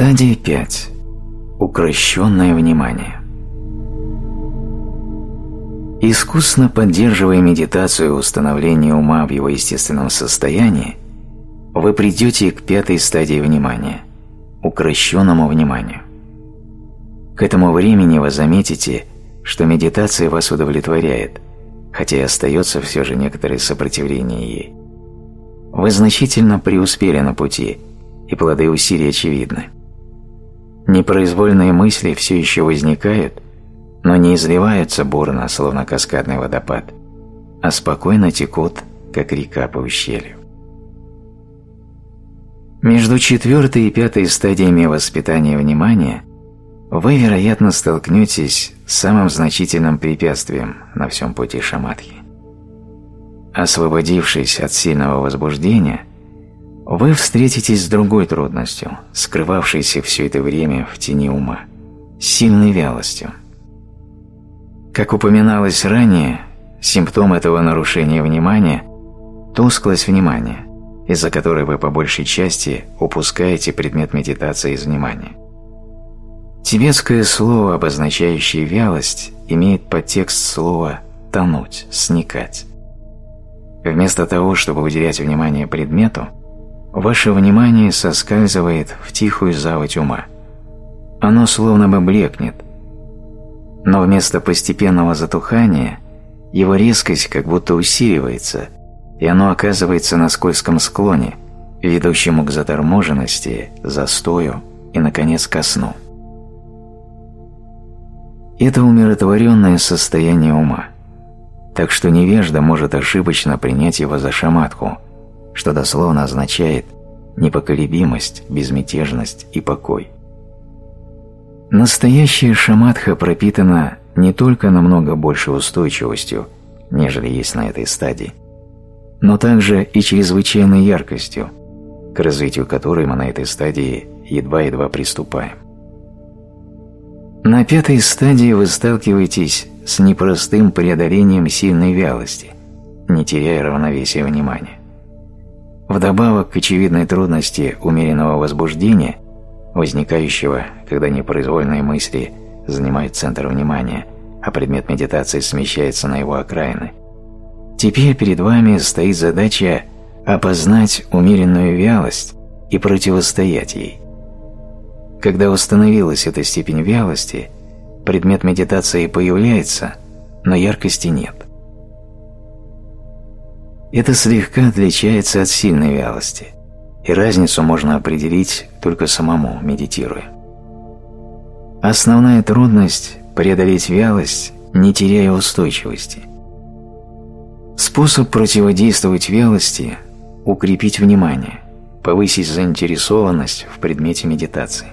Стадия 5. Укрощенное внимание. Искусно поддерживая медитацию и установление ума в его естественном состоянии, вы придете к 5-й стадии внимания – укрощенному вниманию. К этому времени вы заметите, что медитация вас удовлетворяет, хотя и остается все же некоторое сопротивление ей. Вы значительно преуспели на пути, и плоды усилий очевидны. Непроизвольные мысли все еще возникают, но не изливаются бурно, словно каскадный водопад, а спокойно текут, как река по ущелью. Между 4-й и 5-й стадиями воспитания внимания вы, вероятно, столкнетесь с самым значительным препятствием на всем пути шамадхи. Освободившись от сильного возбуждения, вы встретитесь с другой трудностью, скрывавшейся все это время в тени ума, сильной вялостью. Как упоминалось ранее, симптом этого нарушения внимания – тусклость внимания, из-за которой вы по большей части упускаете предмет медитации из внимания. Тибетское слово, обозначающее вялость, имеет подтекст слова «тонуть», «сникать». Вместо того, чтобы уделять внимание предмету, ваше внимание соскальзывает в тихую заводь ума. Оно словно бы блекнет, но вместо постепенного затухания его резкость как будто усиливается, и оно оказывается на скользком склоне, ведущему к заторможенности, застою и, наконец, ко сну. Это умиротворенное состояние ума, так что невежда может ошибочно принять его за шамадху, что дословно означает непоколебимость, безмятежность и покой. Настоящая шамадха пропитана не только намного большей устойчивостью, нежели есть на этой стадии, но также и чрезвычайной яркостью, к развитию которой мы на этой стадии едва-едва приступаем. На 5-й стадии вы сталкиваетесь с непростым преодолением сильной вялости, не теряя равновесия внимания. Вдобавок к очевидной трудности умеренного возбуждения, возникающего, когда непроизвольные мысли занимают центр внимания, а предмет медитации смещается на его окраины, теперь перед вами стоит задача опознать умеренную вялость и противостоять ей. Когда установилась эта степень вялости, предмет медитации появляется, но яркости нет. Это слегка отличается от сильной вялости, и разницу можно определить только самому, медитируя. Основная трудность – преодолеть вялость, не теряя устойчивости. Способ противодействовать вялости – укрепить внимание, повысить заинтересованность в предмете медитации.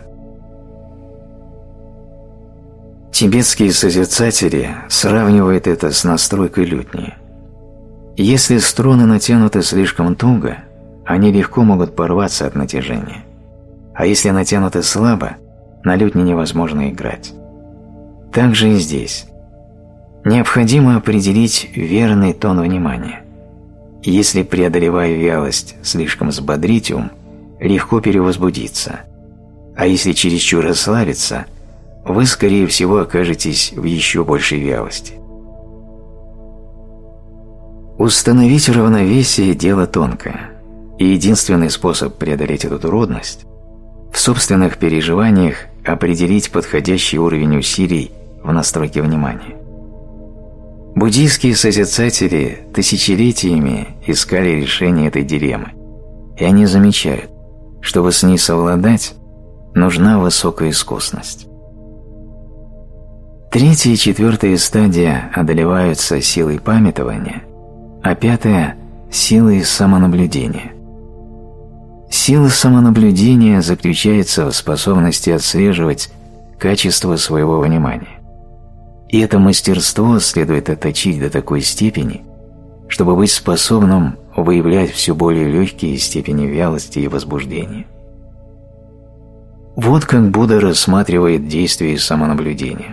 Тибетские созерцатели сравнивают это с настройкой лютни. Если струны натянуты слишком туго, они легко могут порваться от натяжения, а если натянуты слабо, на лютне невозможно играть. Так же и здесь. Необходимо определить верный тон внимания. Если, преодолевая вялость, слишком взбодрить ум, легко перевозбудиться, а если чересчур расслабиться, вы, скорее всего, окажетесь в еще большей вялости. Установить равновесие – дело тонкое, и единственный способ преодолеть эту трудность – в собственных переживаниях определить подходящий уровень усилий в настройке внимания. Буддийские созерцатели тысячелетиями искали решение этой дилеммы, и они замечают, чтобы с ней совладать, нужна высокая искусность. 3-я и 4-я стадия одолеваются силой памятования, а 5-я – силой самонаблюдения. Сила самонаблюдения заключается в способности отслеживать качество своего внимания. И это мастерство следует отточить до такой степени, чтобы быть способным выявлять все более легкие степени вялости и возбуждения. Вот как Будда рассматривает действие самонаблюдения.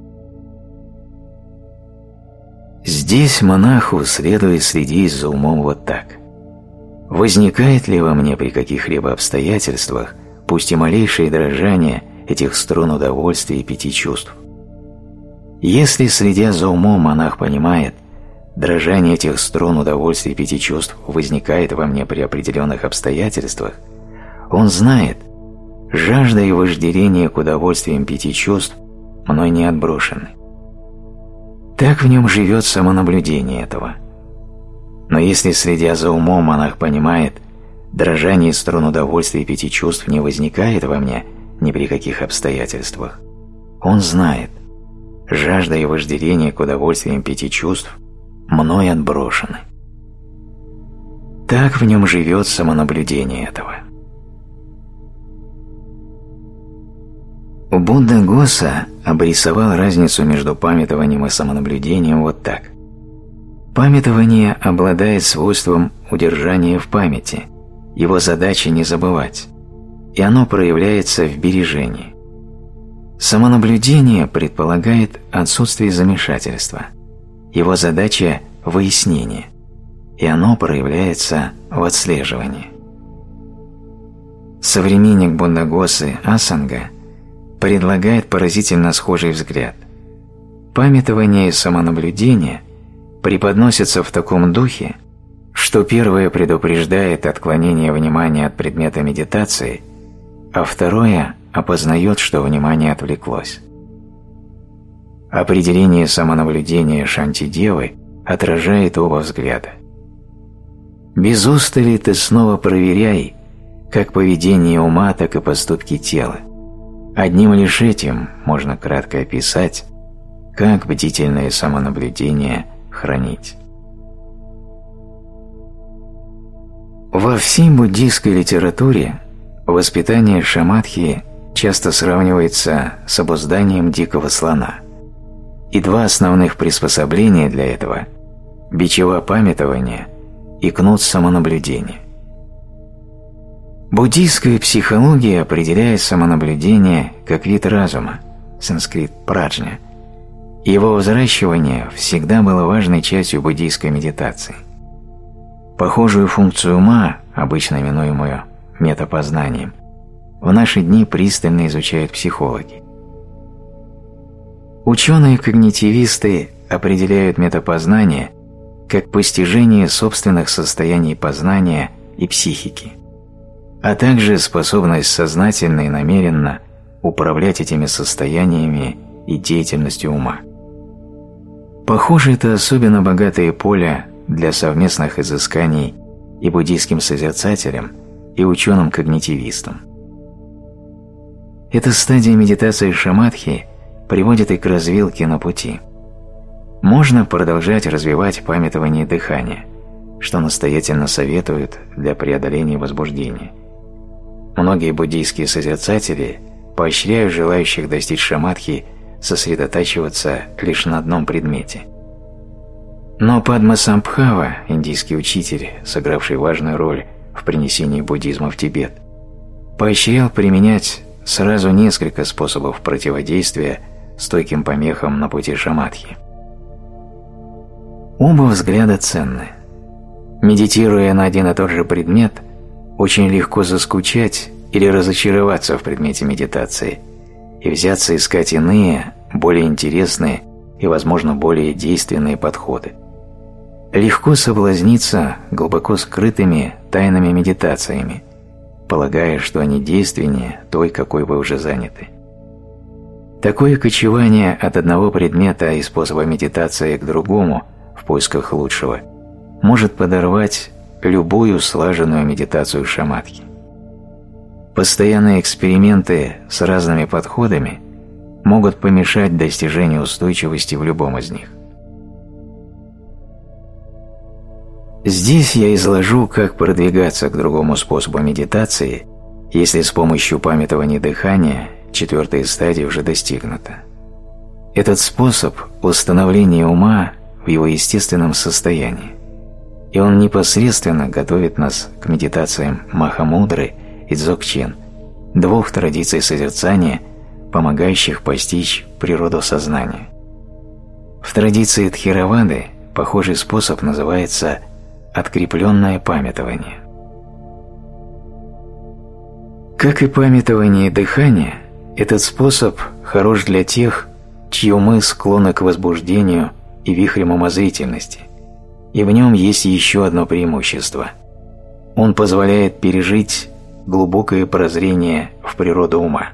Здесь монаху следует следить за умом вот так. Возникает ли во мне при каких-либо обстоятельствах пусть и малейшее дрожание этих струн удовольствия и 5 чувств. Если, следя за умом, монах понимает, дрожание этих струн удовольствия и 5 чувств возникает во мне при определенных обстоятельствах, он знает, жажда и вожделение к удовольствиям 5 чувств мной не отброшены. Так в нем живет самонаблюдение этого. Но если, следя за умом, монах понимает, дрожание струн удовольствия и 5 чувств не возникает во мне ни при каких обстоятельствах, он знает, жажда и вожделение к удовольствиям 5 чувств мной отброшены. Так в нем живет самонаблюдение этого. Будда Госа обрисовал разницу между памятованием и самонаблюдением вот так. Памятование обладает свойством удержания в памяти, его задача не забывать, и оно проявляется в бережении. Самонаблюдение предполагает отсутствие замешательства, его задача – выяснение, и оно проявляется в отслеживании. Современник Буддагосы Асанга предлагает поразительно схожий взгляд. Памятование и самонаблюдение преподносятся в таком духе, что первое предупреждает отклонение внимания от предмета медитации, а второе опознает, что внимание отвлеклось. Определение самонаблюдения Шантидевы отражает оба взгляда. Без устали ты снова проверяй, как поведение ума, так и поступки тела. Одним лишь этим можно кратко описать, как бдительное самонаблюдение хранить. Во всей буддийской литературе воспитание шамадхи часто сравнивается с обузданием дикого слона, и два основных приспособления для этого – бичева памятования и кнут самонаблюдения. Буддийская психология определяет самонаблюдение как вид разума, санскрит праджня. Его взращивание всегда было важной частью буддийской медитации. Похожую функцию ума, обычно именуемую метапознанием, в наши дни пристально изучают психологи. Ученые-когнитивисты определяют метапознание как постижение собственных состояний познания и психики, а также способность сознательно и намеренно управлять этими состояниями и деятельностью ума. Похоже, это особенно богатое поле для совместных изысканий и буддийским созерцателям, и ученым-когнитивистам. Эта стадия медитации шамадхи приводит и к развилке на пути. Можно продолжать развивать памятование дыхания, что настоятельно советуют для преодоления возбуждения. Многие буддийские созерцатели поощряют желающих достичь шамадхи сосредотачиваться лишь на одном предмете. Но Падмасамбхава, индийский учитель, сыгравший важную роль в принесении буддизма в Тибет, поощрял применять сразу несколько способов противодействия стойким помехам на пути шамадхи. Оба взгляда ценны. Медитируя на один и тот же предмет, очень легко заскучать или разочароваться в предмете медитации и взяться искать иные, более интересные и, возможно, более действенные подходы. Легко соблазниться глубоко скрытыми тайными медитациями, полагая, что они действеннее той, какой вы уже заняты. Такое кочевание от одного предмета и способа медитации к другому в поисках лучшего может подорвать любую слаженную медитацию шамадхи. Постоянные эксперименты с разными подходами могут помешать достижению устойчивости в любом из них. Здесь я изложу, как продвигаться к другому способу медитации, если с помощью памятования дыхания 4-я стадия уже достигнута. Этот способ – установление ума в его естественном состоянии, и он непосредственно готовит нас к медитациям Махамудры и Дзогчен, двух традиций созерцания, помогающих постичь природу сознания. В традиции Тхеравады похожий способ называется «открепленное памятование». Как и памятование дыхания, этот способ хорош для тех, чьи умы склонны к возбуждению и вихрям умозрительности, и в нем есть еще одно преимущество. Он позволяет пережить глубокое прозрение в природу ума.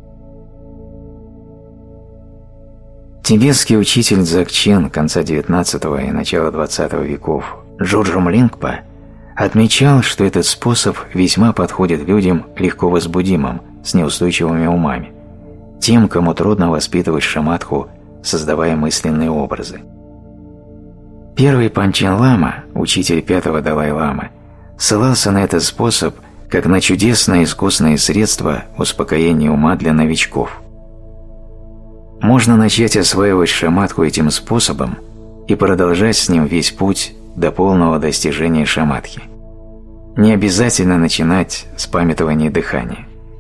Тибетский учитель Дзогчен конца XIX и начала XX веков Джурджум Лингпа отмечал, что этот способ весьма подходит людям легко возбудимым, с неустойчивыми умами, тем, кому трудно воспитывать шаматху, создавая мысленные образы. Первый Панчен Лама, учитель пятого Далай-ламы, ссылался на этот способ как на чудесное искусное средство успокоения ума для новичков. Можно начать осваивать шаматху этим способом и продолжать с ним весь путь до полного достижения шаматхи. Не обязательно начинать с памятования дыхания.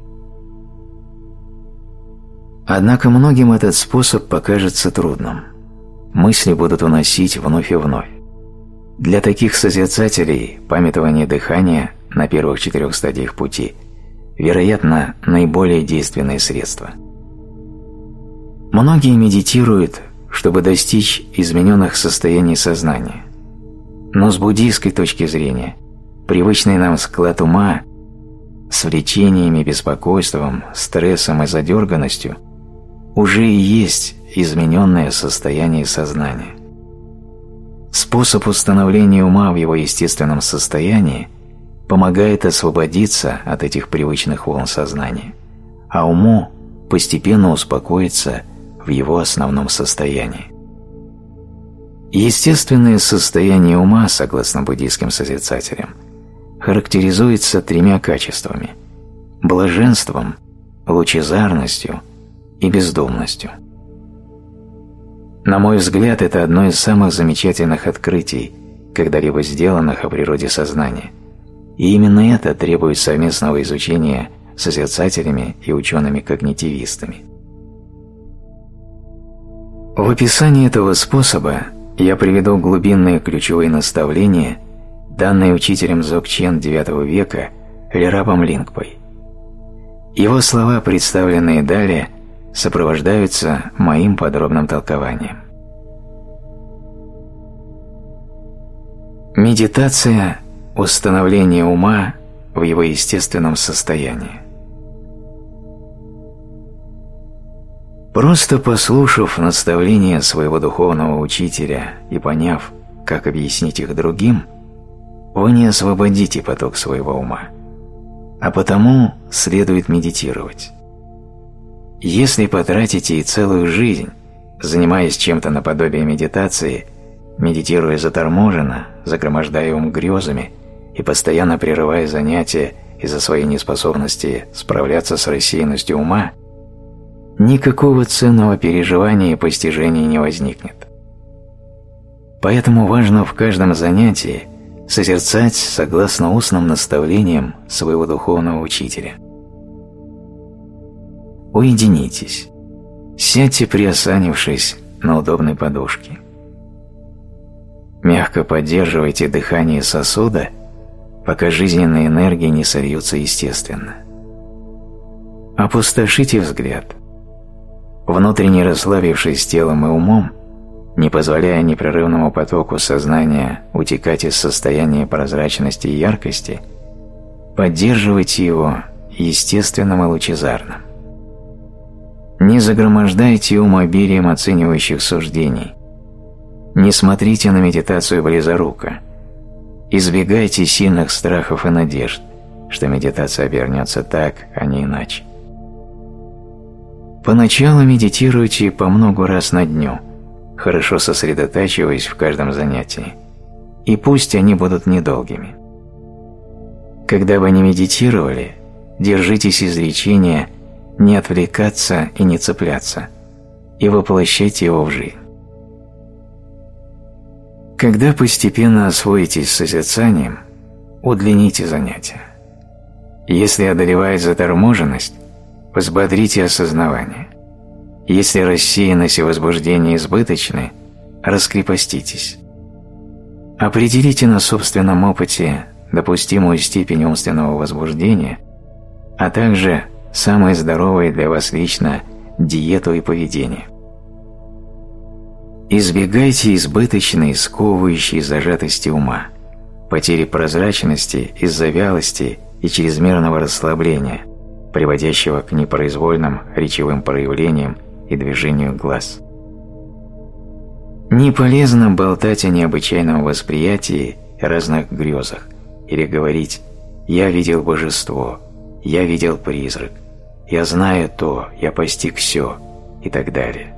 Однако многим этот способ покажется трудным. Мысли будут уносить вновь и вновь. Для таких созерцателей памятование дыхания на первых 4 стадиях пути, вероятно, наиболее действенное средство. Многие медитируют, чтобы достичь измененных состояний сознания. Но с буддийской точки зрения, привычный нам склад ума с влечениями, беспокойством, стрессом и задерганностью уже и есть измененное состояние сознания. Способ установления ума в его естественном состоянии помогает освободиться от этих привычных волн сознания, а уму постепенно успокоиться в его основном состоянии. Естественное состояние ума, согласно буддийским созерцателям, характеризуется 3 качествами – блаженством, лучезарностью и бездумностью. На мой взгляд, это одно из самых замечательных открытий, когда-либо сделанных о природе сознания, и именно это требует совместного изучения созерцателями и учеными-когнитивистами. В описании этого способа я приведу глубинные ключевые наставления, данные учителем Дзогчен IX века Лерапом Лингпой. Его слова, представленные далее, сопровождаются моим подробным толкованием. Медитация – установление ума в его естественном состоянии. Просто послушав наставления своего духовного учителя и поняв, как объяснить их другим, вы не освободите поток своего ума, а потому следует медитировать. Если потратите и целую жизнь, занимаясь чем-то наподобие медитации, медитируя заторможенно, загромождая ум грезами и постоянно прерывая занятия из-за своей неспособности справляться с рассеянностью ума, никакого ценного переживания и постижения не возникнет. Поэтому важно в каждом занятии созерцать согласно устным наставлениям своего духовного учителя. Уединитесь, сядьте, приосанившись на удобной подушке. Мягко поддерживайте дыхание сосуда, пока жизненные энергии не сольются естественно. Опустошите взгляд. Внутренне расслабившись телом и умом, не позволяя непрерывному потоку сознания утекать из состояния прозрачности и яркости, поддерживайте его естественным и лучезарным. Не загромождайте ум обилием оценивающих суждений. Не смотрите на медитацию близоруко. Избегайте сильных страхов и надежд, что медитация обернется так, а не иначе. Поначалу медитируйте по много раз на дню, хорошо сосредотачиваясь в каждом занятии, и пусть они будут недолгими. Когда вы не медитировали, держитесь изречения «не отвлекаться и не цепляться» и воплощайте его в жизнь. Когда постепенно освоитесь с созерцанием, удлините занятия. Если одолевает заторможенность, взбодрите осознавание. Если рассеянность и возбуждение избыточны, раскрепоститесь. Определите на собственном опыте допустимую степень умственного возбуждения а также самое здоровое для вас лично диету и поведение. Избегайте избыточной, сковывающей зажатости ума, потери прозрачности из-за вялости и чрезмерного расслабления, приводящего к непроизвольным речевым проявлениям и движению глаз. Не полезно болтать о необычайном восприятии и разных грезах или говорить «я видел божество», «я видел призрак», «я знаю то», «я постиг все» и так далее.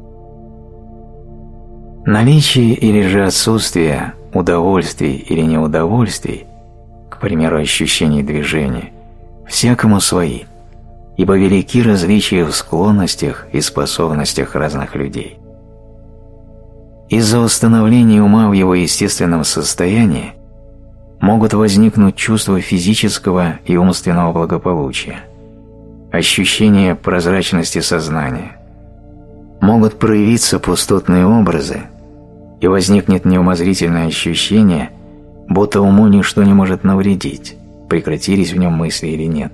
Наличие или же отсутствие удовольствий или неудовольствий, к примеру, ощущений движения, всякому свои, ибо велики различия в склонностях и способностях разных людей. Из-за установления ума в его естественном состоянии могут возникнуть чувства физического и умственного благополучия, ощущение прозрачности сознания, могут проявиться пустотные образы, и возникнет неумозрительное ощущение, будто уму ничто не может навредить, прекратились в нем мысли или нет.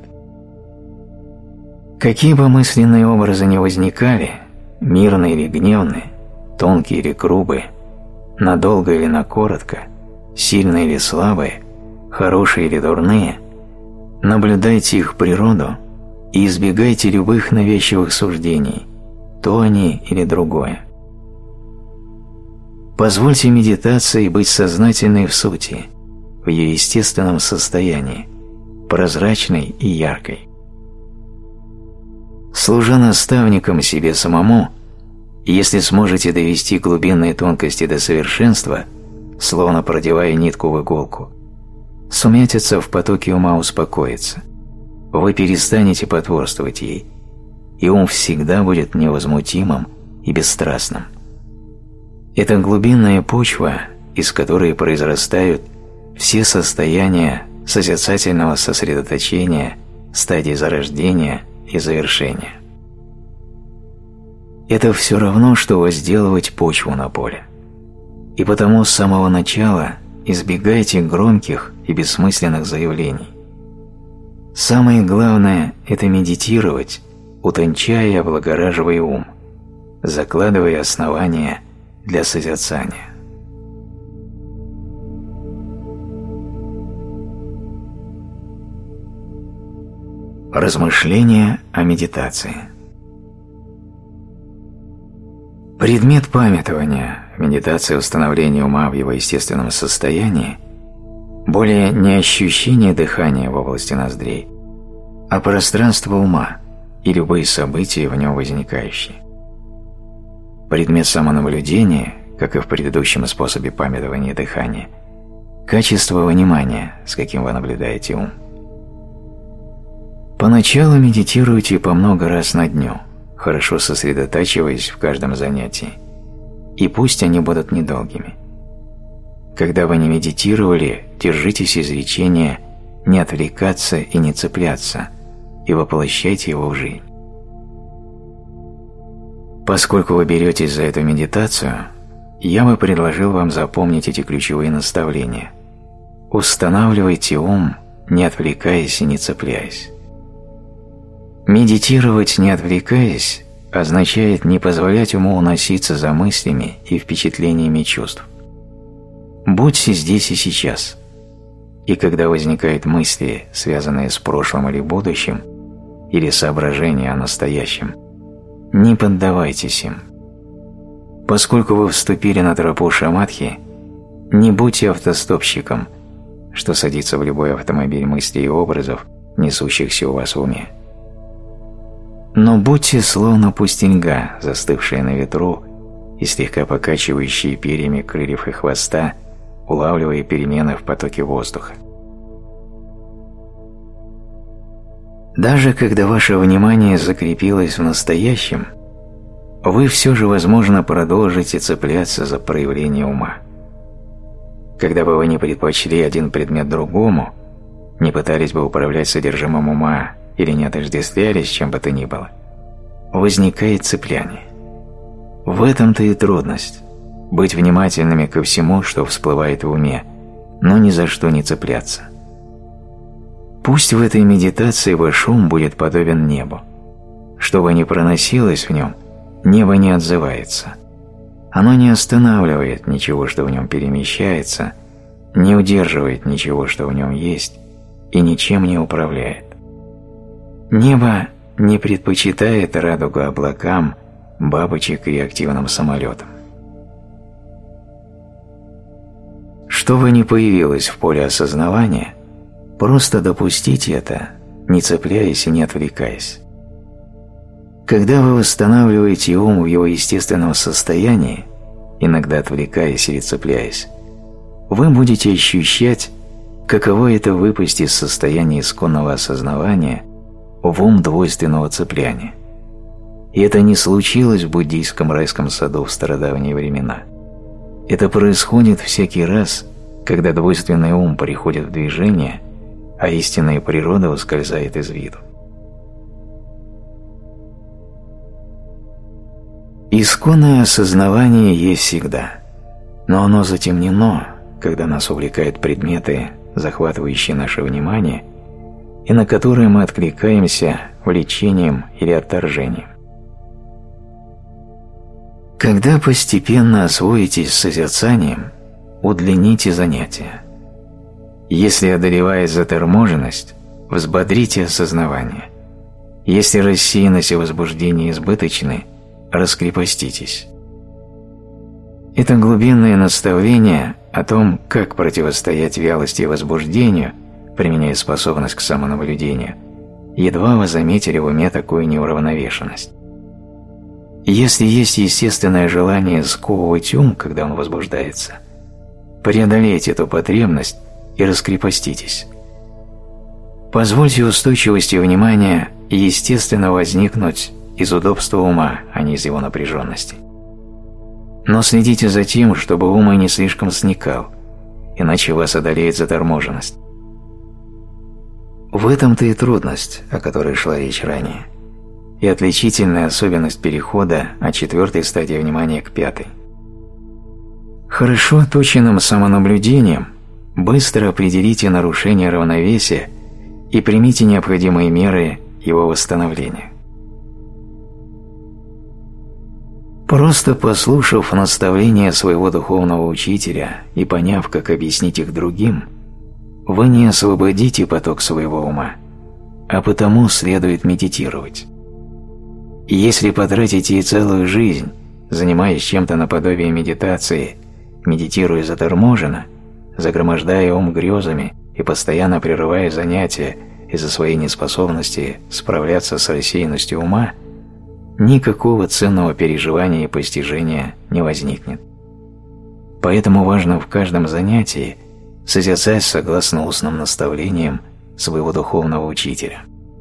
Какие бы мысленные образы ни возникали, мирные или гневные, тонкие или грубые, надолго или на коротко, сильные или слабые, хорошие или дурные, наблюдайте их природу и избегайте любых навязчивых суждений, то они или другое. Позвольте медитации быть сознательной в сути, в ее естественном состоянии, прозрачной и яркой. Служа наставником себе самому, если сможете довести глубинные тонкости до совершенства, словно продевая нитку в иголку, сумятица в потоке ума успокоится, вы перестанете потворствовать ей, и ум всегда будет невозмутимым и бесстрастным. Это глубинная почва, из которой произрастают все состояния созерцательного сосредоточения, стадии зарождения и завершения. Это все равно, что возделывать почву на поле. И потому с самого начала избегайте громких и бессмысленных заявлений. Самое главное – это медитировать, утончая и облагораживая ум, закладывая основания для созерцания. Размышления о медитации. Предмет памятования медитации установления ума в его естественном состоянии более не ощущение дыхания в области ноздрей, а пространство ума и любые события в нем возникающие. Предмет самонаблюдения, как и в предыдущем способе памятования дыхания, качество внимания, с каким вы наблюдаете ум. Поначалу медитируйте по много раз на дню, хорошо сосредотачиваясь в каждом занятии, и пусть они будут недолгими. Когда вы не медитировали, держитесь изречения «не отвлекаться и не цепляться» и воплощайте его в жизнь. Поскольку вы беретесь за эту медитацию, я бы предложил вам запомнить эти ключевые наставления. Устанавливайте ум, не отвлекаясь и не цепляясь. Медитировать, не отвлекаясь, означает не позволять уму уноситься за мыслями и впечатлениями чувств. Будьте здесь и сейчас. И когда возникают мысли, связанные с прошлым или будущим, или соображения о настоящем, не поддавайтесь им. Поскольку вы вступили на тропу шамадхи, не будьте автостопщиком, что садится в любой автомобиль мыслей и образов, несущихся у вас в уме. Но будьте словно пустыньга, застывшая на ветру и слегка покачивающие перьями крыльев и хвоста, улавливая перемены в потоке воздуха. Даже когда ваше внимание закрепилось в настоящем, вы все же, возможно, продолжите цепляться за проявление ума. Когда бы вы не предпочли один предмет другому, не пытались бы управлять содержимым ума или не отождествлялись с чем бы то ни было, возникает цепляние. В этом-то и трудность – быть внимательными ко всему, что всплывает в уме, но ни за что не цепляться. Пусть в этой медитации ваш ум будет подобен небу. Что бы ни проносилось в нем, небо не отзывается. Оно не останавливает ничего, что в нем перемещается, не удерживает ничего, что в нем есть, и ничем не управляет. Небо не предпочитает радугу облакам, бабочек и активным самолетам. Что бы ни появилось в поле осознавания, просто допустите это, не цепляясь и не отвлекаясь. Когда вы восстанавливаете ум в его естественном состоянии, иногда отвлекаясь или цепляясь, вы будете ощущать, каково это выпасть из состояния исконного осознавания в ум двойственного цепляния. И это не случилось в буддийском райском саду в стародавние времена. Это происходит всякий раз, когда двойственный ум приходит в движение, а истинная природа ускользает из виду. Исконное осознавание есть всегда, но оно затемнено, когда нас увлекают предметы, захватывающие наше внимание, и на которые мы откликаемся влечением или отторжением. Когда постепенно освоитесь с созерцанием, удлините занятия. Если одолевает заторможенность, взбодрите осознавание. Если рассеянность и возбуждение избыточны, раскрепоститесь. Это глубинное наставление о том, как противостоять вялости и возбуждению, применяя способность к самонаблюдению, едва вы заметили в уме такую неуравновешенность. Если есть естественное желание сковывать ум, когда он возбуждается, преодолейте эту потребность и раскрепоститесь. Позвольте устойчивости внимания естественно возникнуть из удобства ума, а не из его напряженности. Но следите за тем, чтобы ум и не слишком сникал, иначе вас одолеет заторможенность. В этом-то и трудность, о которой шла речь ранее, и отличительная особенность перехода от 4-й стадии внимания к 5-й. Хорошо оточенным самонаблюдением быстро определите нарушение равновесия и примите необходимые меры его восстановления. Просто послушав наставления своего духовного учителя и поняв, как объяснить их другим, вы не освободите поток своего ума, а потому следует медитировать. И если потратите и целую жизнь, занимаясь чем-то наподобие медитации, медитируя заторможенно, загромождая ум грезами и постоянно прерывая занятия из-за своей неспособности справляться с рассеянностью ума, никакого ценного переживания и постижения не возникнет. Поэтому важно в каждом занятии созерцать согласно устным наставлениям своего духовного учителя.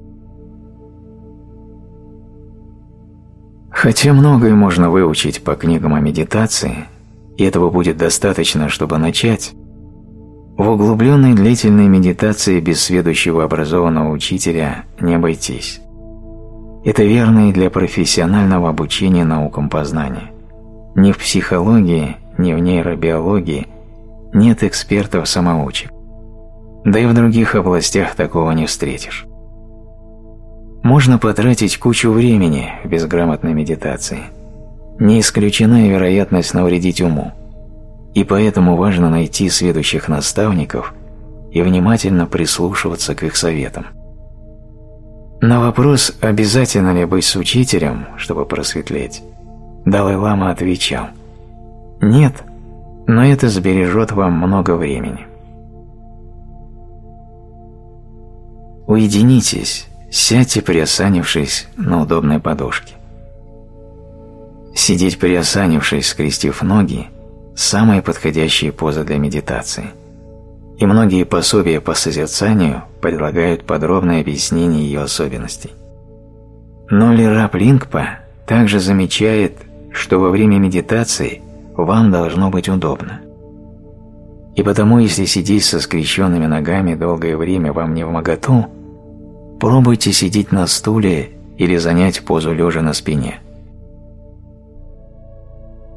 Хотя многое можно выучить по книгам о медитации, и этого будет достаточно, чтобы начать, в углубленной длительной медитации без сведущего образованного учителя не обойтись. Это верно и для профессионального обучения наукам познания. Ни в психологии, ни в нейробиологии нет экспертов-самоучек. Да и в других областях такого не встретишь. Можно потратить кучу времени в безграмотной медитации. Не исключена и вероятность навредить уму. И поэтому важно найти сведущих наставников и внимательно прислушиваться к их советам. На вопрос, обязательно ли быть с учителем, чтобы просветлеть, Далай-лама отвечал: «Нет, но это сбережет вам много времени». Уединитесь, сядьте, приосанившись на удобной подушке. Сидеть приосанившись, скрестив ноги – самая подходящая поза для медитации. И многие пособия по созерцанию предлагают подробное объяснение ее особенностей. Но Лирап Лингпа также замечает, что во время медитации вам должно быть удобно. И потому, если сидеть со скрещенными ногами долгое время вам не вмоготу, пробуйте сидеть на стуле или занять позу лежа на спине.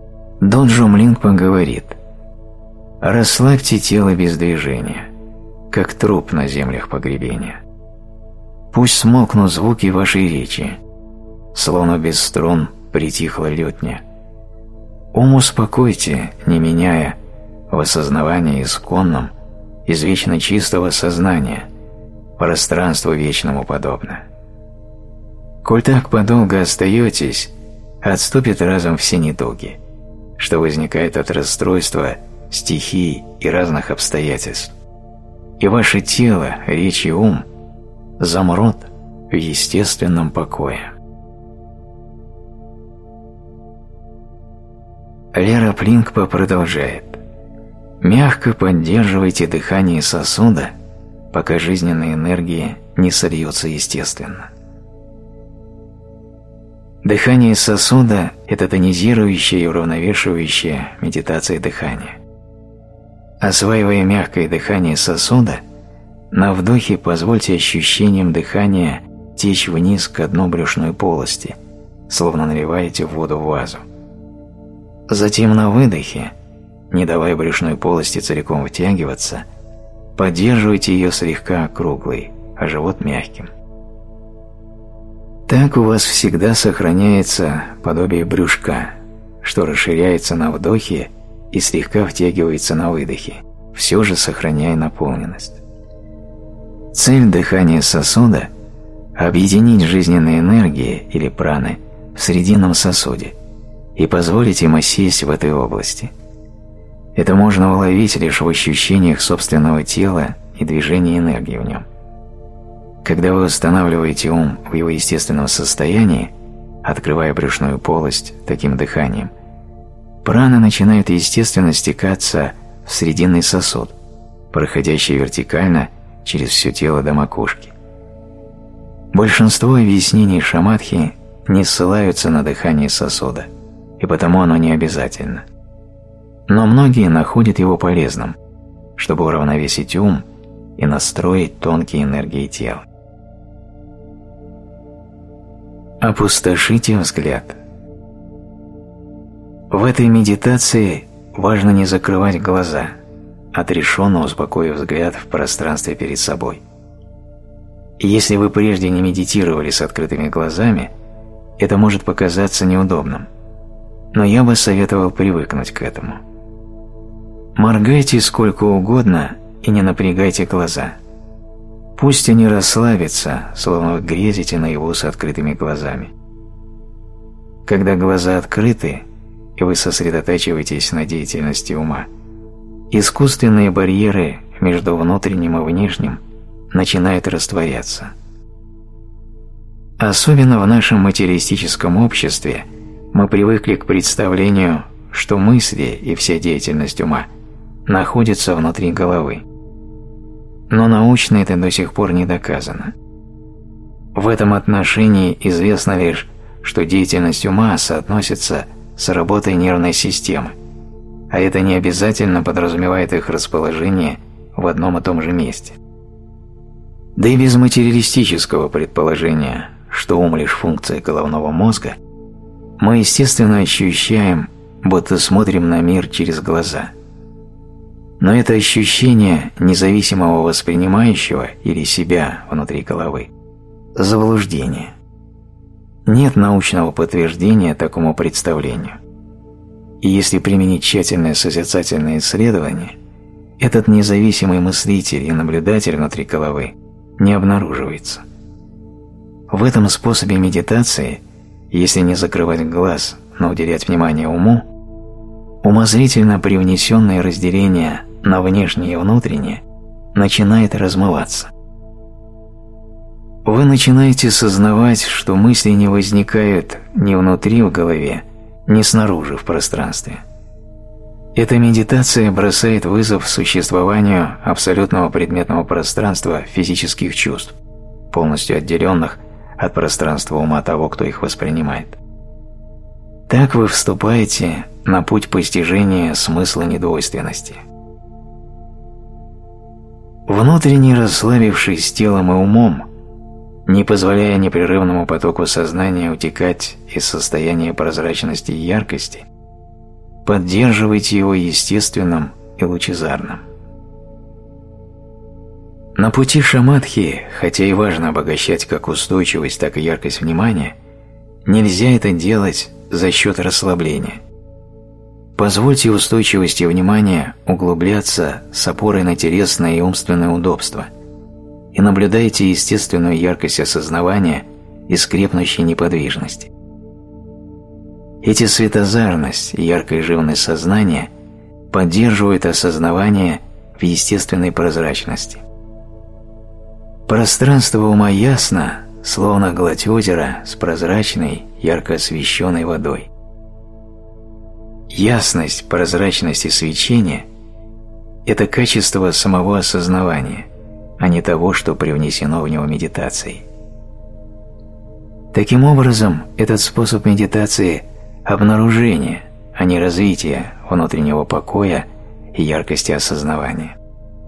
Доджо Лингпа говорит: расслабьте тело без движения. как труп на землях погребения. Пусть смолкнут звуки вашей речи, словно без струн притихла лютня. Ум успокойте, не меняя, в осознавании исконном, из вечно чистого сознания, пространству вечному подобно. Коль так подолго остаетесь, отступит разом все недуги, что возникает от расстройства, стихий и разных обстоятельств, и ваше тело, речь и ум замрут в естественном покое. Лера Плинкпа продолжает. Мягко поддерживайте дыхание сосуда, пока жизненная энергия не сольется естественно. Дыхание сосуда – это тонизирующая и уравновешивающая медитация дыхания. Осваивая мягкое дыхание сосуда, на вдохе позвольте ощущениям дыхания течь вниз к дну брюшной полости, словно наливаете воду в вазу. Затем на выдохе, не давая брюшной полости целиком втягиваться, поддерживайте ее слегка округлой, а живот мягким. Так у вас всегда сохраняется подобие брюшка, что расширяется на вдохе и слегка втягивается на выдохе, все же сохраняя наполненность. Цель дыхания сосуда – объединить жизненные энергии или праны в срединном сосуде и позволить им осесть в этой области. Это можно уловить лишь в ощущениях собственного тела и движении энергии в нем. Когда вы устанавливаете ум в его естественном состоянии, открывая брюшную полость таким дыханием, прана начинает естественно стекаться в срединный сосуд, проходящий вертикально через все тело до макушки. Большинство объяснений шамадхи не ссылаются на дыхание сосуда, и потому оно не обязательно. Но многие находят его полезным, чтобы уравновесить ум и настроить тонкие энергии тела. Опустошите взгляд. В этой медитации важно не закрывать глаза, отрешенно успокоив взгляд в пространстве перед собой. И если вы прежде не медитировали с открытыми глазами, это может показаться неудобным, но я бы советовал привыкнуть к этому. Моргайте сколько угодно и не напрягайте глаза. Пусть они расслабятся, словно вы грезите наяву с открытыми глазами. Когда глаза открыты, и вы сосредотачиваетесь на деятельности ума, искусственные барьеры между внутренним и внешним начинают растворяться. Особенно в нашем материалистическом обществе мы привыкли к представлению, что мысли и вся деятельность ума находятся внутри головы. Но научно это до сих пор не доказано. В этом отношении известно лишь, что деятельность ума соотносится с работой нервной системы, а это не обязательно подразумевает их расположение в одном и том же месте. Да и без материалистического предположения, что ум лишь функция головного мозга, мы естественно ощущаем, будто смотрим на мир через глаза. Но это ощущение независимого воспринимающего или себя внутри головы – заблуждение. Нет научного подтверждения такому представлению. И если применить тщательное созерцательное исследование, этот независимый мыслитель и наблюдатель внутри головы не обнаруживается. В этом способе медитации, если не закрывать глаз, но уделять внимание уму, умозрительно привнесенное разделение на внешнее и внутреннее начинает размываться. Вы начинаете сознавать, что мысли не возникают ни внутри в голове, ни снаружи в пространстве. Эта медитация бросает вызов существованию абсолютного предметного пространства физических чувств, полностью отделенных от пространства ума того, кто их воспринимает. Так вы вступаете на путь постижения смысла недвойственности. Внутренне расслабившись телом и умом, не позволяя непрерывному потоку сознания утекать из состояния прозрачности и яркости, поддерживайте его естественным и лучезарным. На пути шамадхи, хотя и важно обогащать как устойчивость, так и яркость внимания, нельзя это делать за счет расслабления. Позвольте устойчивости внимания углубляться с опорой на телесное и умственное удобство и наблюдайте естественную яркость осознавания и крепнущей неподвижности. Эти светозарность и яркая живность сознания поддерживают осознавание в естественной прозрачности. Пространство ума ясно, словно гладь озера с прозрачной, ярко освещенной водой. Ясность, прозрачность и свечение – это качество самого осознавания, а не того, что привнесено в него медитацией. Таким образом, этот способ медитации – обнаружение, а не развитие внутреннего покоя и яркости осознавания.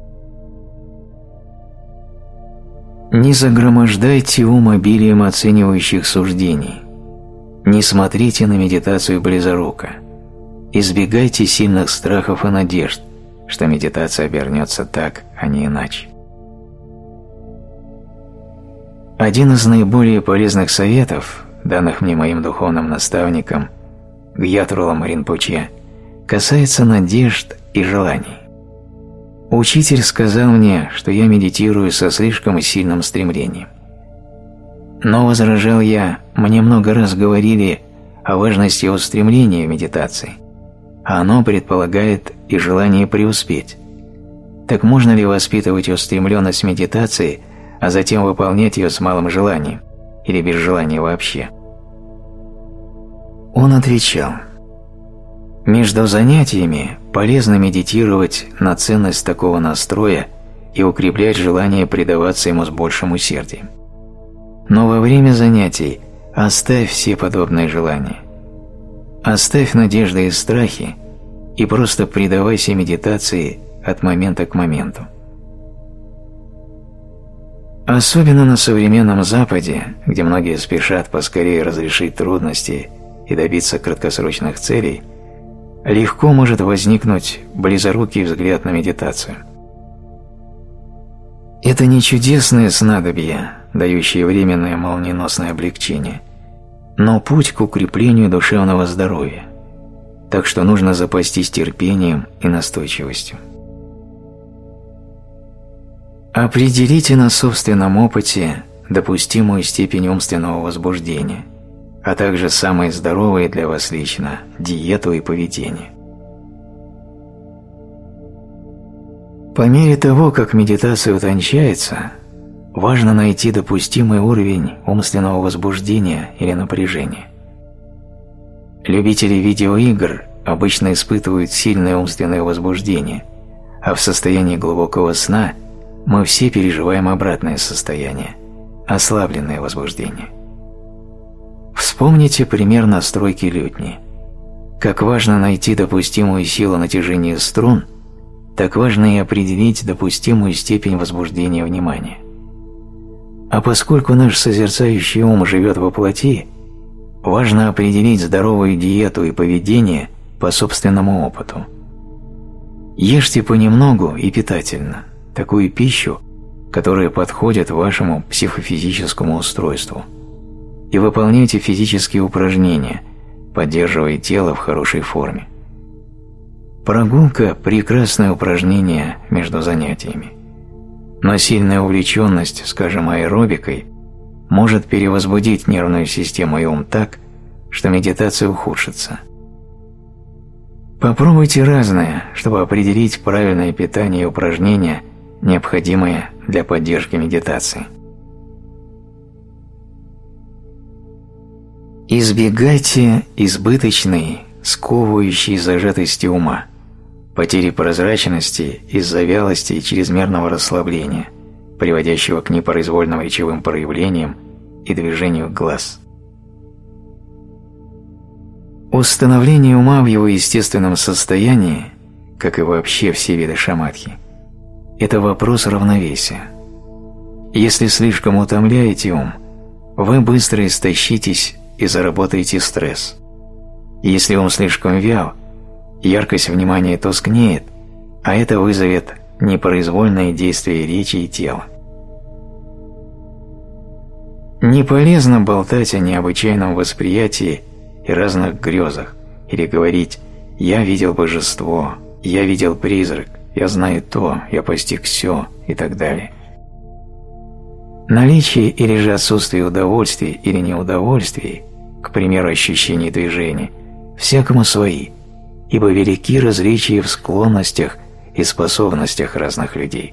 Не загромождайте ум обилием оценивающих суждений. Не смотрите на медитацию близоруко. Избегайте сильных страхов и надежд, что медитация обернется так, а не иначе. Один из наиболее полезных советов, данных мне моим духовным наставником Гьятрулом Ринпоче, касается надежд и желаний. Учитель сказал мне, что я медитирую со слишком сильным стремлением. Но, возражал я, мне много раз говорили о важности устремления в медитации, а оно предполагает и желание преуспеть. Так можно ли воспитывать устремленность медитации, а затем выполнять ее с малым желанием или без желания вообще? Он отвечал: между занятиями полезно медитировать на ценность такого настроя и укреплять желание предаваться ему с большим усердием. Но во время занятий оставь все подобные желания. Оставь надежды и страхи и просто предавайся медитации от момента к моменту. Особенно на современном Западе, где многие спешат поскорее разрешить трудности и добиться краткосрочных целей, легко может возникнуть близорукий взгляд на медитацию. Это не чудесное снадобье, дающее временное молниеносное облегчение, но путь к укреплению душевного здоровья, так что нужно запастись терпением и настойчивостью. Определите на собственном опыте допустимую степень умственного возбуждения, а также самые здоровые для вас лично диету и поведение. По мере того, как медитация утончается, важно найти допустимый уровень умственного возбуждения или напряжения. Любители видеоигр обычно испытывают сильное умственное возбуждение, а в состоянии глубокого сна мы все переживаем обратное состояние – ослабленное возбуждение. Вспомните пример настройки лютни. Как важно найти допустимую силу натяжения струн, так важно и определить допустимую степень возбуждения внимания. А поскольку наш созерцающий ум живет во плоти, важно определить здоровую диету и поведение по собственному опыту. Ешьте понемногу и питательно такую пищу, которая подходит вашему психофизическому устройству, и выполняйте физические упражнения, поддерживая тело в хорошей форме. Прогулка – прекрасное упражнение между занятиями, но сильная увлеченность, скажем, аэробикой, может перевозбудить нервную систему и ум так, что медитация ухудшится. Попробуйте разное, чтобы определить правильное питание и упражнения, необходимые для поддержки медитации. Избегайте избыточной, сковывающей зажатости ума, потери прозрачности из-за вялости и чрезмерного расслабления, приводящего к непроизвольным речевым проявлениям и движению глаз. Установление ума в его естественном состоянии, как и вообще все виды шамадхи, это вопрос равновесия. Если слишком утомляете ум, вы быстро истощитесь и заработаете стресс. Если ум слишком вял, яркость внимания тускнеет, а это вызовет непроизвольное действие речи и тела. Не полезно болтать о необычайном восприятии и разных грезах, или говорить «я видел божество», «я видел призрак», «я знаю то», «я постиг все» и так далее. Наличие или же отсутствие удовольствий или неудовольствий, к примеру, ощущений движения, всякому свои, ибо велики различия в склонностях и способностях разных людей.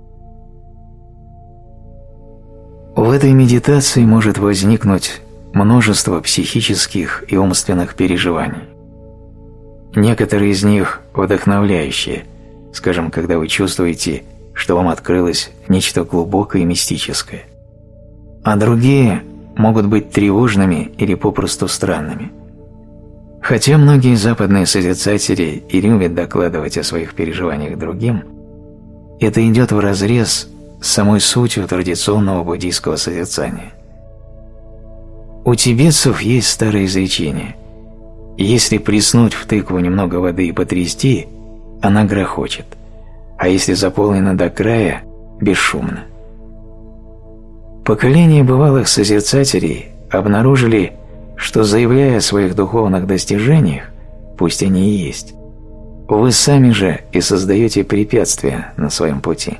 В этой медитации может возникнуть множество психических и умственных переживаний. Некоторые из них вдохновляющие, скажем, когда вы чувствуете, что вам открылось нечто глубокое и мистическое, а другие могут быть тревожными или попросту странными. Хотя многие западные созерцатели и любят докладывать о своих переживаниях другим, это идет вразрез с самой сутью традиционного буддийского созерцания. У тибетцев есть старое изречение: если плеснуть в тыкву немного воды и потрясти, она грохочет, а если заполнена до края – бесшумно. Поколения бывалых созерцателей обнаружили, что, заявляя о своих духовных достижениях, пусть они и есть, вы сами же и создаете препятствия на своем пути.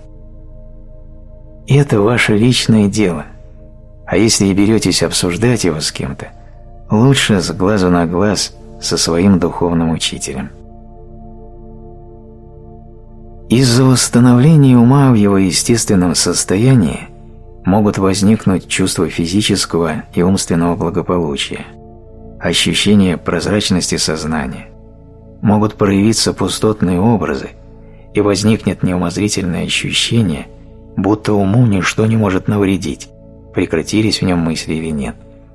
Это ваше личное дело, а если и беретесь обсуждать его с кем-то, лучше с глазу на глаз со своим духовным учителем. Из-за восстановления ума в его естественном состоянии могут возникнуть чувства физического и умственного благополучия, ощущение прозрачности сознания, могут проявиться пустотные образы, и возникнет неумозрительное ощущение, будто уму ничто не может навредить, прекратились в нем мысли или нет.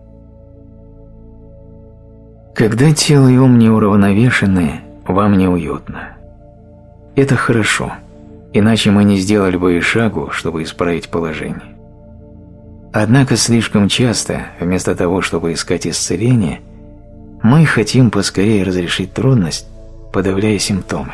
Когда тело и ум неуравновешены, вам неуютно. Это хорошо, иначе мы не сделали бы и шагу, чтобы исправить положение. Однако слишком часто, вместо того, чтобы искать исцеление, мы хотим поскорее разрешить трудность, подавляя симптомы.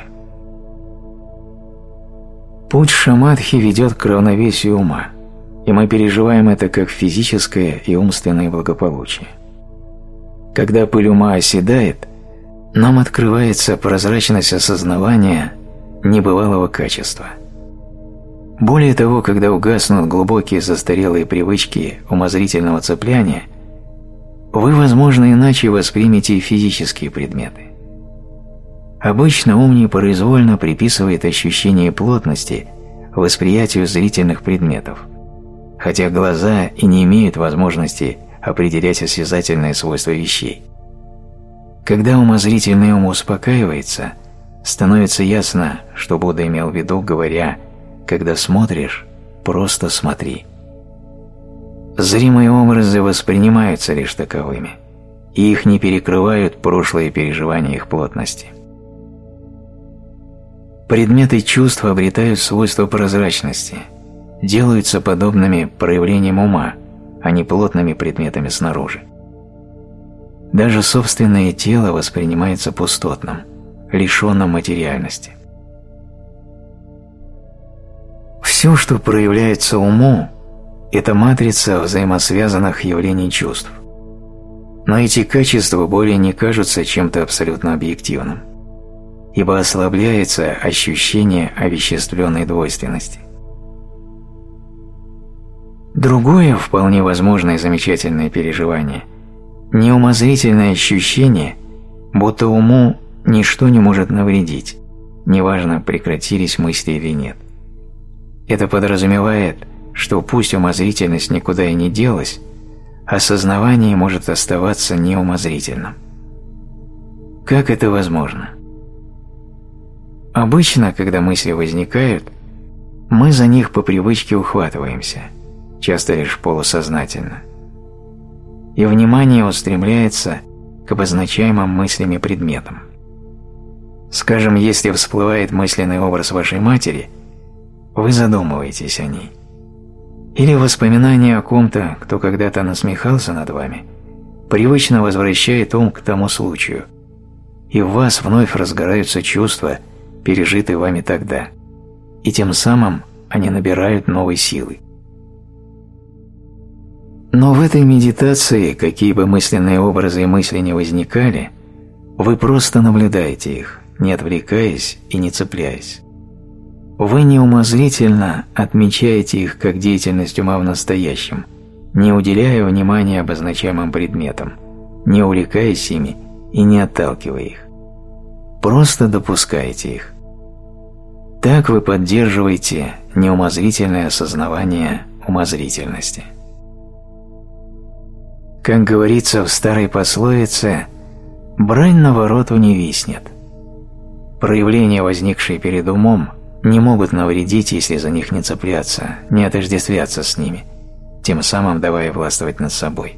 Путь шамадхи ведет к равновесию ума, и мы переживаем это как физическое и умственное благополучие. Когда пыль ума оседает, нам открывается прозрачность осознавания небывалого качества. Более того, когда угаснут глубокие застарелые привычки умозрительного цепляния, вы, возможно, иначе воспримете и физические предметы. Обычно ум непроизвольно приписывает ощущение плотности восприятию зрительных предметов, хотя глаза и не имеют возможности определять осязательные свойства вещей. Когда умозрительный ум успокаивается, становится ясно, что Будда имел в виду, говоря: «Когда смотришь, просто смотри». Зримые образы воспринимаются лишь таковыми, и их не перекрывают прошлые переживания их плотности. Предметы чувств обретают свойство прозрачности, делаются подобными проявлениям ума, а не плотными предметами снаружи. Даже собственное тело воспринимается пустотным, лишенным материальности. Все, что проявляется уму, это матрица взаимосвязанных явлений чувств. Но эти качества более не кажутся чем-то абсолютно объективным, ибо ослабляется ощущение овеществленной двойственности. Другое, вполне возможное замечательное переживание – неумозрительное ощущение, будто уму ничто не может навредить, неважно, прекратились мысли или нет. Это подразумевает, что пусть умозрительность никуда и не делась, осознавание может оставаться неумозрительным. Как это возможно? Обычно, когда мысли возникают, мы за них по привычке ухватываемся, часто лишь полусознательно, и внимание устремляется к обозначаемым мыслями предметам. Скажем, если всплывает мысленный образ вашей матери, вы задумываетесь о ней. Или воспоминание о ком-то, кто когда-то насмехался над вами, привычно возвращает ум к тому случаю, и в вас вновь разгораются чувства, пережитые вами тогда. и тем самым они набирают новой силы. Но в этой медитации, какие бы мысленные образы и мысли не возникали, вы просто наблюдаете их, не отвлекаясь и не цепляясь. Вы неумозрительно отмечаете их как деятельность ума в настоящем, не уделяя внимания обозначаемым предметам, не увлекаясь ими и не отталкивая их. Просто допускаете их. Так вы поддерживаете неумозрительное осознавание умозрительности. Как говорится в старой пословице, «брань на вороту не виснет». Проявления, возникшие перед умом, не могут навредить, если за них не цепляться, не отождествляться с ними, тем самым давая властвовать над собой.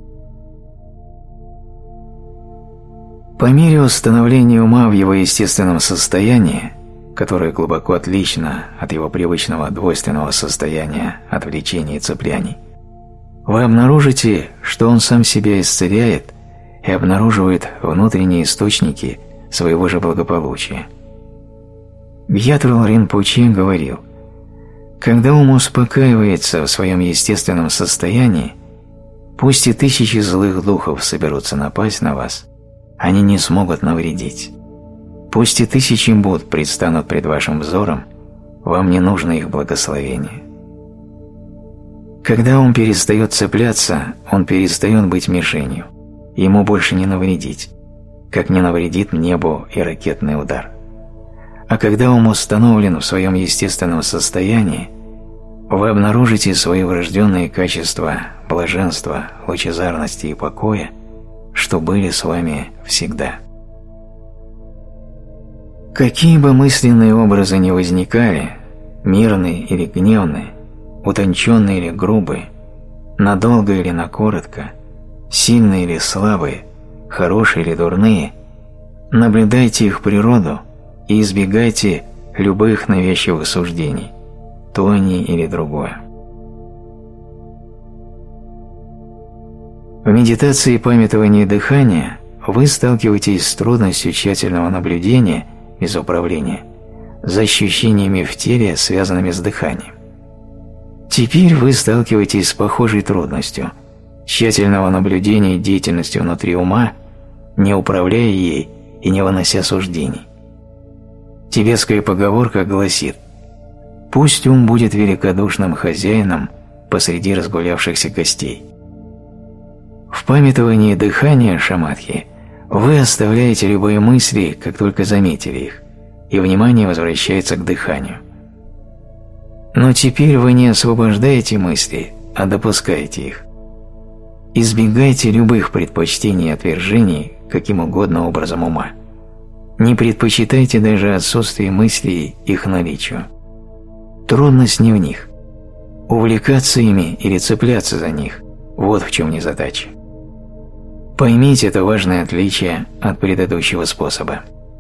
По мере установления ума в его естественном состоянии, которое глубоко отлично от его привычного двойственного состояния отвлечений и цепляний, вы обнаружите, что он сам себя исцеляет и обнаруживает внутренние источники своего же благополучия. Гьятро Ринпоче говорил: «Когда ум успокаивается в своем естественном состоянии, пусть и тысячи злых духов соберутся напасть на вас, они не смогут навредить. Пусть и тысячи Будд предстанут пред вашим взором, вам не нужно их благословение». Когда ум перестает цепляться, он перестает быть мишенью, ему больше не навредить, как не навредит небу и ракетный удар. А когда ум установлен в своем естественном состоянии, вы обнаружите свои врожденные качества блаженства, лучезарности и покоя, что были с вами всегда. Какие бы мысленные образы ни возникали, мирные или гневные, утонченные или грубые, надолго или на коротко, сильные или слабые, хорошие или дурные, наблюдайте их природу и избегайте любых навязчивых суждений, то они или другое. В медитации памятования дыхания вы сталкиваетесь с трудностью тщательного наблюдения без управления за ощущениями в теле, связанными с дыханием. Теперь вы сталкиваетесь с похожей трудностью тщательного наблюдения деятельностью внутри ума, не управляя ей и не вынося суждений. Тибетская поговорка гласит: «Пусть ум будет великодушным хозяином посреди разгулявшихся гостей». В памятовании дыхания шамадхи вы оставляете любые мысли, как только заметили их, и внимание возвращается к дыханию. Но теперь вы не освобождаете мысли, а допускаете их. Избегайте любых предпочтений и отвержений каким угодно образом ума. Не предпочитайте даже отсутствие мыслей их наличию. Трудность не в них. Увлекаться ими или цепляться за них – вот в чем незадача. Поймите это важное отличие от предыдущего способа.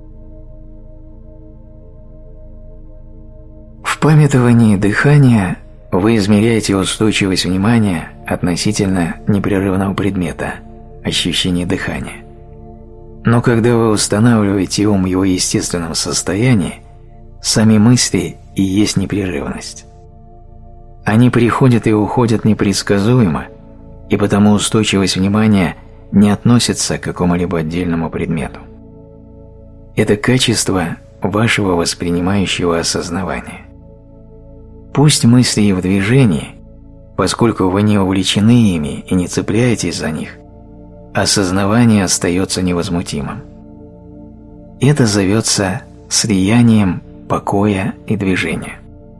В памятовании дыхания вы измеряете устойчивость внимания относительно непрерывного предмета – ощущения дыхания. Но когда вы устанавливаете ум в его естественном состоянии, сами мысли и есть непрерывность. Они приходят и уходят непредсказуемо, и потому устойчивость внимания не относится к какому-либо отдельному предмету. Это качество вашего воспринимающего осознавания. Пусть мысли и в движении, поскольку вы не увлечены ими и не цепляетесь за них, осознавание остается невозмутимым. Это зовется слиянием покоя и движения.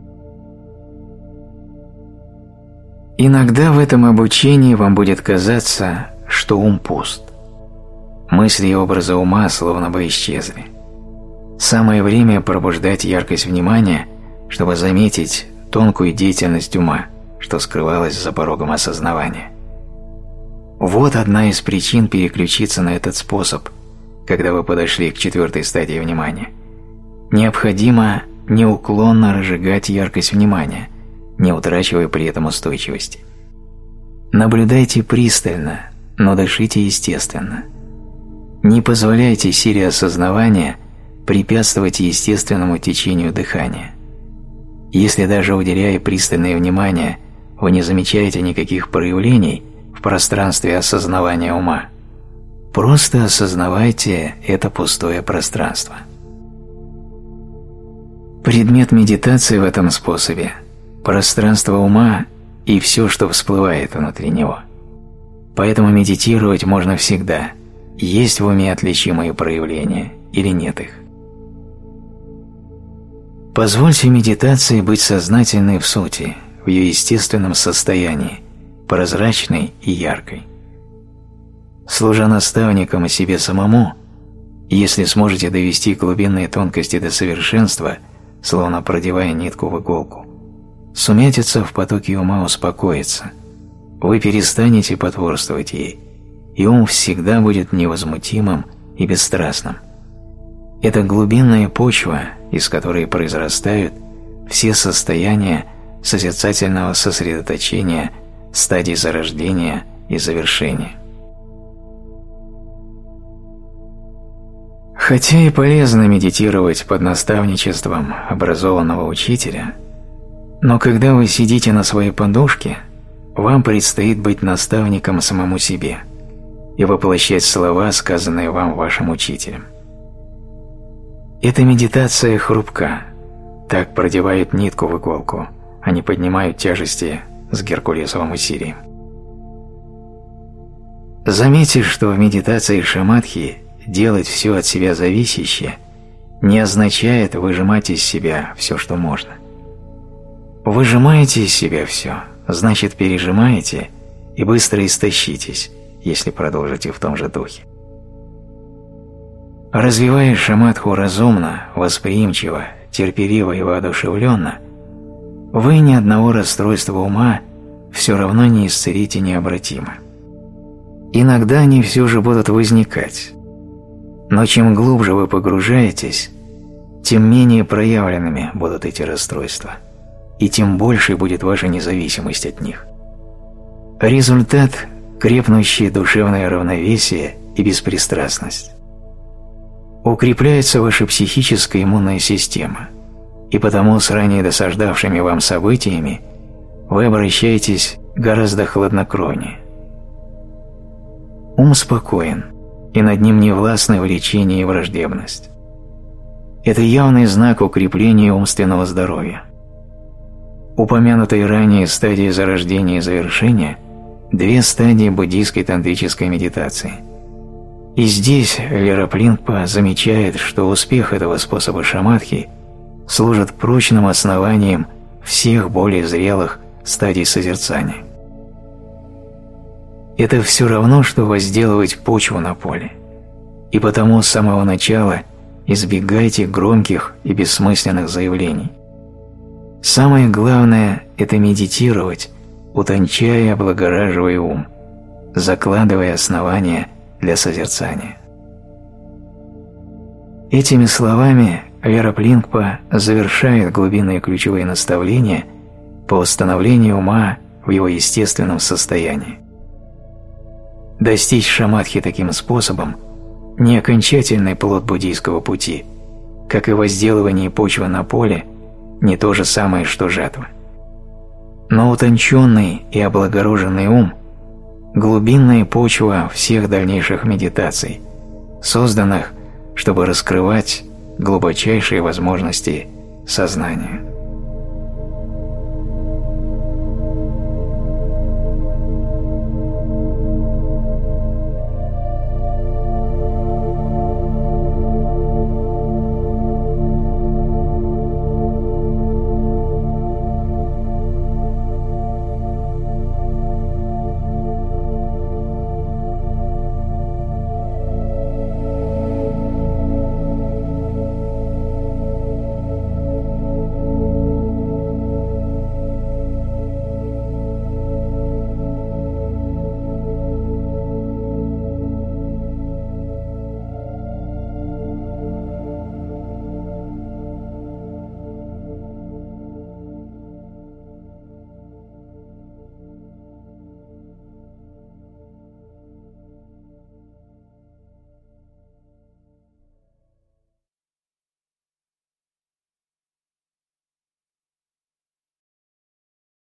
Иногда в этом обучении вам будет казаться, что ум пуст. Мысли и образы ума словно бы исчезли. Самое время пробуждать яркость внимания, чтобы заметить тонкую деятельность ума, что скрывалась за порогом осознавания. Вот одна из причин переключиться на этот способ, когда вы подошли к 4-й стадии внимания. Необходимо неуклонно разжигать яркость внимания, не утрачивая при этом устойчивости. Наблюдайте пристально, но дышите естественно. Не позволяйте силе осознавания препятствовать естественному течению дыхания. Если даже уделяя пристальное внимание, вы не замечаете никаких проявлений в пространстве осознавания ума, просто осознавайте это пустое пространство. Предмет медитации в этом способе – пространство ума и все, что всплывает внутри него. Поэтому медитировать можно всегда, есть в уме отличимые проявления или нет их. Позвольте медитации быть сознательной в сути, в ее естественном состоянии, прозрачной и яркой. Служа наставником о себе самому, если сможете довести глубинные тонкости до совершенства, словно продевая нитку в иголку, сумятица в потоке ума успокоится, вы перестанете потворствовать ей, и ум всегда будет невозмутимым и бесстрастным. Это глубинная почва, из которой произрастают все состояния созерцательного сосредоточения, стадий зарождения и завершения. Хотя и полезно медитировать под наставничеством образованного учителя, но когда вы сидите на своей подушке, вам предстоит быть наставником самому себе и воплощать слова, сказанные вам вашим учителем. Эта медитация хрупка, так продевают нитку в иголку, а не поднимают тяжести с геркулесовым усилием. Заметьте, что в медитации шамадхи делать все от себя зависящее не означает выжимать из себя все, что можно. Выжимаете из себя все, значит пережимаете и быстро истощитесь, если продолжите в том же духе. Развивая шамадху разумно, восприимчиво, терпеливо и воодушевленно, вы ни одного расстройства ума все равно не исцелите необратимо. Иногда они все же будут возникать, но чем глубже вы погружаетесь, тем менее проявленными будут эти расстройства, и тем больше будет ваша независимость от них. Результат – крепнущее душевное равновесие и беспристрастность. Укрепляется ваша психическая иммунная система, и потому с ранее досаждавшими вам событиями вы обращаетесь гораздо хладнокровнее. Ум спокоен, и над ним не властны влечение и враждебность. Это явный знак укрепления умственного здоровья. Упомянутые ранее стадии зарождения и завершения – две стадии буддийской тантрической медитации. И здесь Лера Плинкпа замечает, что успех этого способа шамадхи служит прочным основанием всех более зрелых стадий созерцания. Это все равно, что возделывать почву на поле, и потому с самого начала избегайте громких и бессмысленных заявлений. Самое главное – это медитировать, утончая и облагораживая ум, закладывая основания для созерцания. Этими словами Лера Плинкпа завершает глубинные ключевые наставления по установлению ума в его естественном состоянии. Достичь шамадхи таким способом – не окончательный плод буддийского пути, как и возделывание почвы на поле – не то же самое, что жатва. Но утонченный и облагороженный ум – глубинная почва всех дальнейших медитаций, созданных, чтобы раскрывать глубочайшие возможности сознания.